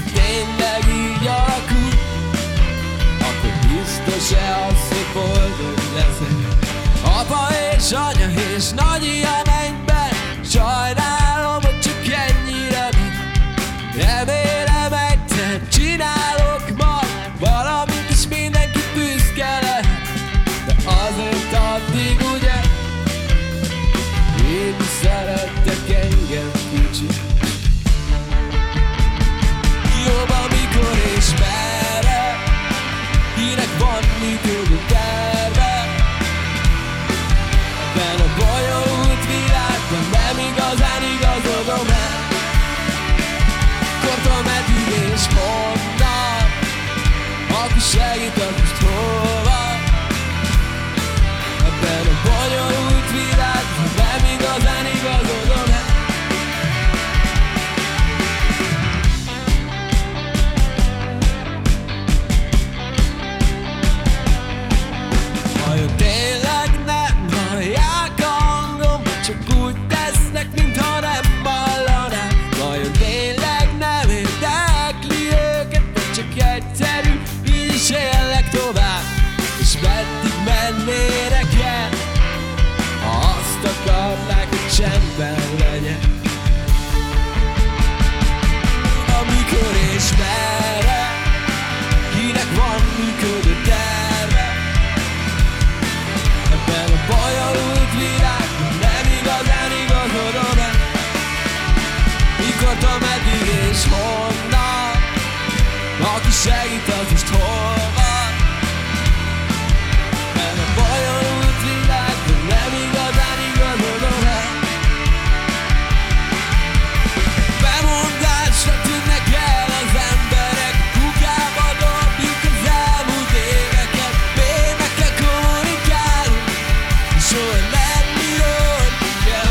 tényleg így alakul, akkor biztos-e az, hogy boldog leszek? Apa és anya és nagyi a mennyben, sajnálom, hogy csak ennyire megy. Remélem egyszer csinálok majd valamit, és mindenki büszke lehet. De azért addig ugye én szerettek engem kicsit. Jobb, amikor és merre, kinek van működő terve. Ebben a bonyolult világban nem igazán igazodom el. Kortom eddig és honnan, aki segít, az most hol van? Ebben a bonyolult világban nem igazán igazodom el. Vajon tényleg nem hallják a hangom, csak úgy tesznek, mintha nem hallanák? Vajon tényleg nem érdekli őket, vagy csak egyszerű, így is élnek tovább? És meddig mennének el, ha azt akarnák, hogy csendben legyen? Amikor és merre, kinek van működő terve? Ebben a bonyolult világban nem igazán igazodom el. Mikortól, meddig és honnan, aki segít, az most hol van? Ebben a bonyolult világban nem igazán igazodom el. Bemondásra tűnnek el az emberek, kukába dobjuk az elmúlt éveket. Miért meg kell kommunikálni, és olyan lenni róla kell?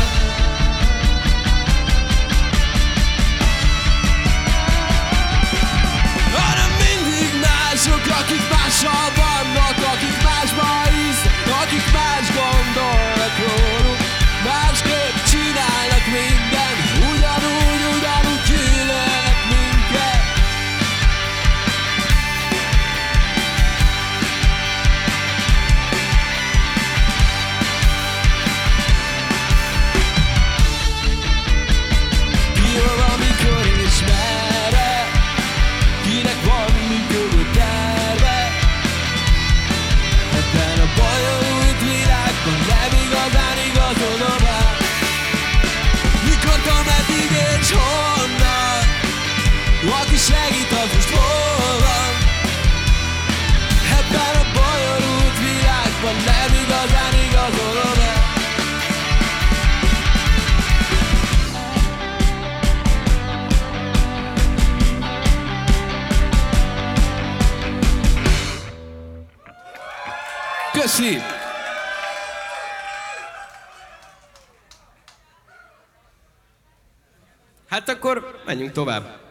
Hanem mindig mások, akik mással vannak, akik másba hisznek, akik más gondolnak róluk. Másképp csinálnak mindent, ugyanúgy gyűlölnek minket. Ki hol, amikor és merre, kinek van működő terve? Ebben a bonyolult világban nem igazán igazodom el. Mikortól, meddig és honnan, aki segít, az most hol van? Ebben a bonyolult világban nem igazán igazodom el. Köszi! Hát akkor menjünk tovább.